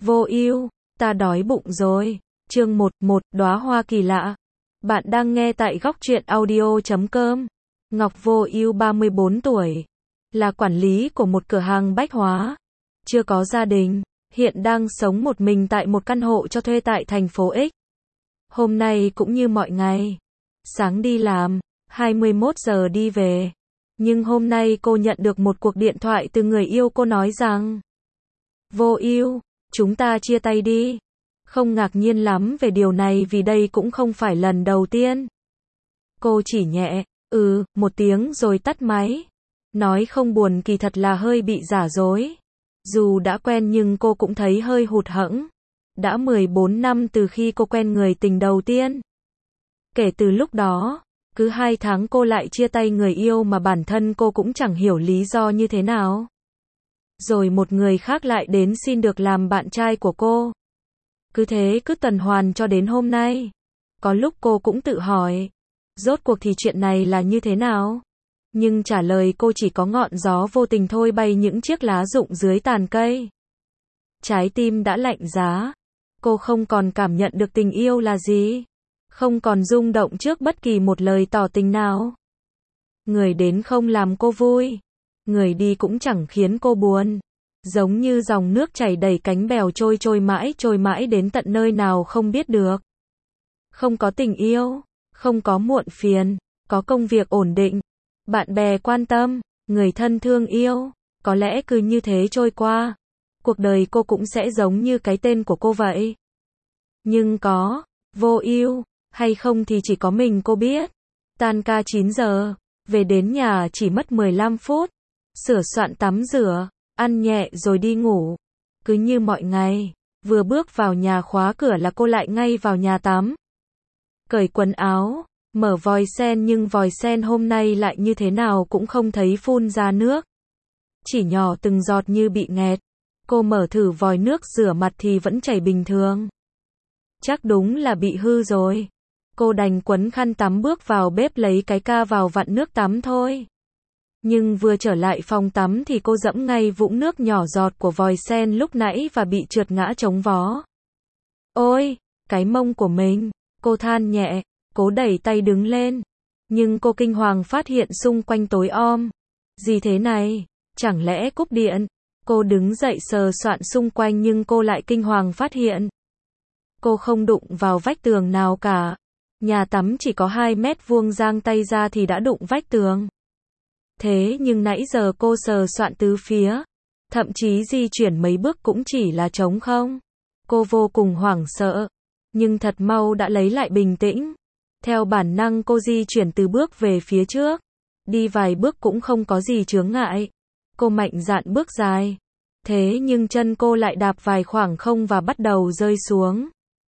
Vô ưu, ta đói bụng rồi. Chương 11, đóa hoa kỳ lạ. Bạn đang nghe tại góc truyện audio.com. Ngọc Vô Ưu 34 tuổi, là quản lý của một cửa hàng bách hóa. Chưa có gia đình, hiện đang sống một mình tại một căn hộ cho thuê tại thành phố X. Hôm nay cũng như mọi ngày. Sáng đi làm, 21 giờ đi về. Nhưng hôm nay cô nhận được một cuộc điện thoại từ người yêu cô nói rằng: Vô Ưu, chúng ta chia tay đi. Không ngạc nhiên lắm về điều này vì đây cũng không phải lần đầu tiên. Cô chỉ nhẹ, một tiếng rồi tắt máy. Nói không buồn kỳ thật là hơi bị giả dối. Dù đã quen nhưng cô cũng thấy hơi hụt hẫng. Đã 14 năm từ khi cô quen người tình đầu tiên. Kể từ lúc đó, cứ 2 tháng cô lại chia tay người yêu mà bản thân cô cũng chẳng hiểu lý do như thế nào. Rồi một người khác lại đến xin được làm bạn trai của cô. Cứ thế cứ tuần hoàn cho đến hôm nay. Có lúc cô cũng tự hỏi, rốt cuộc thì chuyện này là như thế nào? Nhưng trả lời cô chỉ có ngọn gió vô tình thôi bay những chiếc lá rụng dưới tàn cây. Trái tim đã lạnh giá. Cô không còn cảm nhận được tình yêu là gì. Không còn rung động trước bất kỳ một lời tỏ tình nào. Người đến không làm cô vui. Người đi cũng chẳng khiến cô buồn. Giống như dòng nước chảy đầy cánh bèo trôi mãi đến tận nơi nào không biết được. Không có tình yêu, không có muộn phiền, có công việc ổn định, bạn bè quan tâm, người thân thương yêu, có lẽ cứ như thế trôi qua. Cuộc đời cô cũng sẽ giống như cái tên của cô vậy. Nhưng có vô ưu hay không thì chỉ có mình cô biết. Tan ca 9 giờ, về đến nhà chỉ mất 15 phút, sửa soạn tắm rửa, ăn nhẹ rồi đi ngủ. Cứ như mọi ngày, vừa bước vào nhà khóa cửa là cô lại ngay vào nhà tắm. Cởi quần áo, mở vòi sen nhưng vòi sen hôm nay lại như thế nào cũng không thấy phun ra nước. Chỉ nhỏ từng giọt như bị nghẹt. Cô mở thử vòi nước rửa mặt thì vẫn chảy bình thường. Chắc đúng là bị hư rồi. Cô đành quấn khăn tắm bước vào bếp lấy cái ca vào vặn nước tắm thôi. Nhưng vừa trở lại phòng tắm thì cô dẫm ngay vũng nước nhỏ giọt của vòi sen lúc nãy và bị trượt ngã trống vó. Ôi, cái mông của mình, cô than nhẹ, cố đẩy tay đứng lên. Nhưng cô kinh hoàng phát hiện xung quanh tối om. Gì thế này? Chẳng lẽ cúp điện? Cô đứng dậy sờ soạn xung quanh nhưng cô lại kinh hoàng phát hiện. Cô không đụng vào vách tường nào cả. Nhà tắm chỉ có 2 mét vuông, giang tay ra thì đã đụng vách tường. Thế nhưng nãy giờ cô sờ soạn tứ phía, thậm chí di chuyển mấy bước cũng chỉ là trống không. Cô vô cùng hoảng sợ, nhưng thật mau đã lấy lại bình tĩnh. Theo bản năng cô di chuyển từ bước về phía trước. Đi vài bước cũng không có gì chướng ngại. Cô mạnh dạn bước dài. Thế nhưng chân cô lại đạp vài khoảng không và bắt đầu rơi xuống.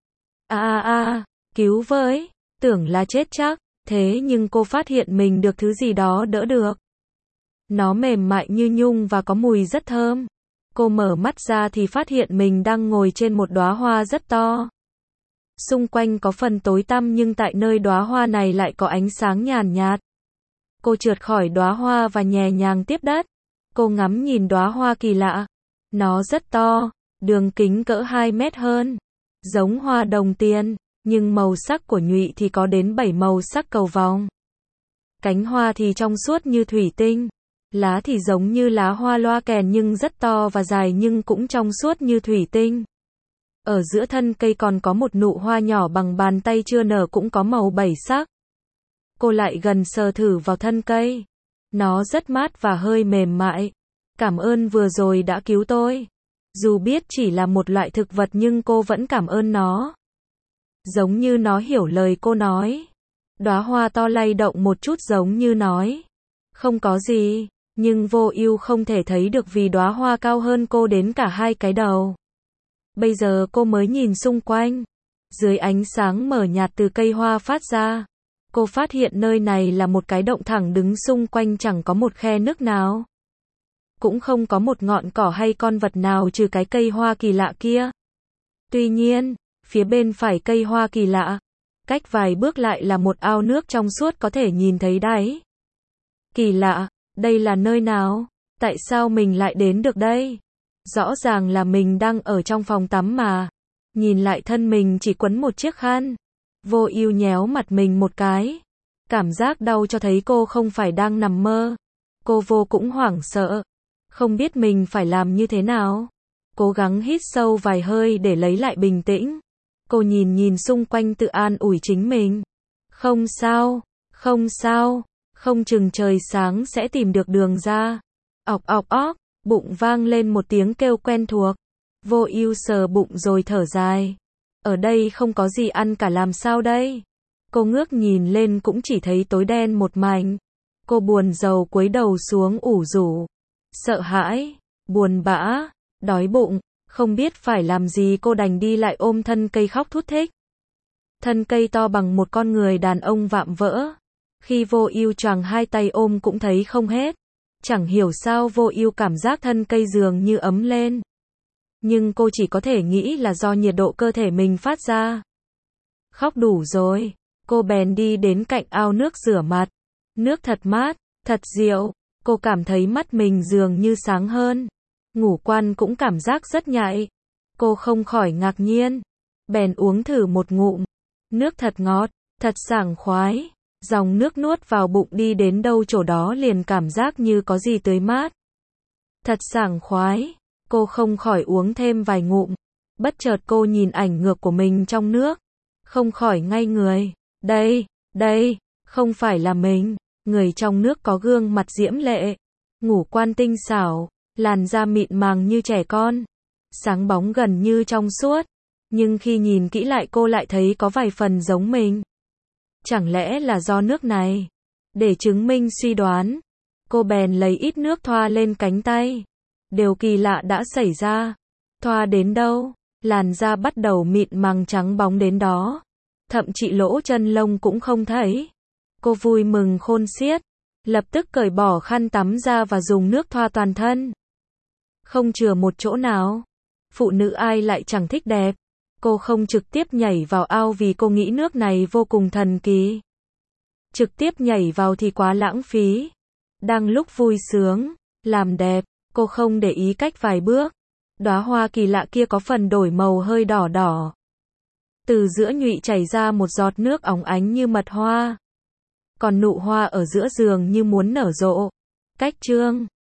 Cứu với, tưởng là chết chắc. Thế nhưng cô phát hiện mình được thứ gì đó đỡ được. Nó mềm mại như nhung và có mùi rất thơm. Cô mở mắt ra thì phát hiện mình đang ngồi trên một đóa hoa rất to. Xung quanh có phần tối tăm nhưng tại nơi đóa hoa này lại có ánh sáng nhàn nhạt. Cô trượt khỏi đóa hoa và nhẹ nhàng tiếp đất. Cô ngắm nhìn đóa hoa kỳ lạ. Nó rất to, đường kính cỡ 2 mét hơn. Giống hoa đồng tiền, nhưng màu sắc của nhụy thì có đến 7 màu sắc cầu vồng. Cánh hoa thì trong suốt như thủy tinh. Lá thì giống như lá hoa loa kèn nhưng rất to và dài nhưng cũng trong suốt như thủy tinh. Ở giữa thân cây còn có một nụ hoa nhỏ bằng bàn tay chưa nở cũng có màu 7 sắc. Cô lại gần sờ thử vào thân cây. Nó rất mát và hơi mềm mại. Cảm ơn vừa rồi đã cứu tôi. Dù biết chỉ là một loại thực vật nhưng cô vẫn cảm ơn nó. Giống như nó hiểu lời cô nói. Đóa hoa to lay động một chút giống như nói: không có gì. Nhưng Vô Ưu không thể thấy được vì đóa hoa cao hơn cô đến cả 2 cái đầu. Bây giờ cô mới nhìn xung quanh. Dưới ánh sáng mờ nhạt từ cây hoa phát ra, cô phát hiện nơi này là một cái động thẳng đứng, xung quanh chẳng có một khe nứt nào. Cũng không có một ngọn cỏ hay con vật nào trừ cái cây hoa kỳ lạ kia. Tuy nhiên, phía bên phải cây hoa kỳ lạ, cách vài bước lại là một ao nước trong suốt có thể nhìn thấy đáy. Kỳ lạ, đây là nơi nào? Tại sao mình lại đến được đây? Rõ ràng là mình đang ở trong phòng tắm mà. Nhìn lại thân mình chỉ quấn một chiếc khăn. Vô ưu nhéo mặt mình một cái. Cảm giác đau cho thấy cô không phải đang nằm mơ. Cô vô cũng hoảng sợ. Không biết mình phải làm như thế nào. Cố gắng hít sâu vài hơi để lấy lại bình tĩnh. Cô nhìn xung quanh tự an ủi chính mình. Không sao, không sao, không chừng trời sáng sẽ tìm được đường ra. Ọc ọc óc, bụng vang lên một tiếng kêu quen thuộc. Vô ưu sờ bụng rồi thở dài. Ở đây không có gì ăn cả làm sao đây? Cô ngước nhìn lên cũng chỉ thấy tối đen một mảnh. Cô buồn rầu cúi đầu xuống ủ rũ. Sợ hãi, buồn bã, đói bụng, không biết phải làm gì cô đành đi lại ôm thân cây khóc thút thít. Thân cây to bằng một con người đàn ông vạm vỡ. Khi Vô Ưu choàng hai tay ôm cũng thấy không hết. Chẳng hiểu sao Vô Ưu cảm giác thân cây dường như ấm lên. Nhưng cô chỉ có thể nghĩ là do nhiệt độ cơ thể mình phát ra. Khóc đủ rồi, cô bèn đi đến cạnh ao nước rửa mặt. Nước thật mát, thật dịu, cô cảm thấy mắt mình dường như sáng hơn. Ngũ quan cũng cảm giác rất nhạy. Cô không khỏi ngạc nhiên, bèn uống thử một ngụm. Nước thật ngọt, thật sảng khoái. Dòng nước nuốt vào bụng đi đến đâu chỗ đó liền cảm giác như có gì tươi mát. Thật sảng khoái, cô không khỏi uống thêm vài ngụm. Bất chợt cô nhìn ảnh ngược của mình trong nước. Không khỏi ngây người. Đây, không phải là mình. Người trong nước có gương mặt diễm lệ. Ngũ quan tinh xảo, làn da mịn màng như trẻ con. Sáng bóng gần như trong suốt. Nhưng khi nhìn kỹ lại cô lại thấy có vài phần giống mình. Chẳng lẽ là do nước này? Để chứng minh suy đoán, cô bèn lấy ít nước thoa lên cánh tay. Điều kỳ lạ đã xảy ra. Thoa đến đâu, làn da bắt đầu mịn màng trắng bóng đến đó. Thậm chí lỗ chân lông cũng không thấy. Cô vui mừng khôn xiết, lập tức cởi bỏ khăn tắm ra và dùng nước thoa toàn thân. Không chừa một chỗ nào. Phụ nữ ai lại chẳng thích đẹp. Cô không trực tiếp nhảy vào ao vì cô nghĩ nước này vô cùng thần kỳ. Trực tiếp nhảy vào thì quá lãng phí. Đang lúc vui sướng, làm đẹp, cô không để ý cách vài bước. Đóa hoa kỳ lạ kia có phần đổi màu hơi đỏ đỏ. Từ giữa nhụy chảy ra một giọt nước óng ánh như mật hoa. Còn nụ hoa ở giữa giường như muốn nở rộ. Cách chương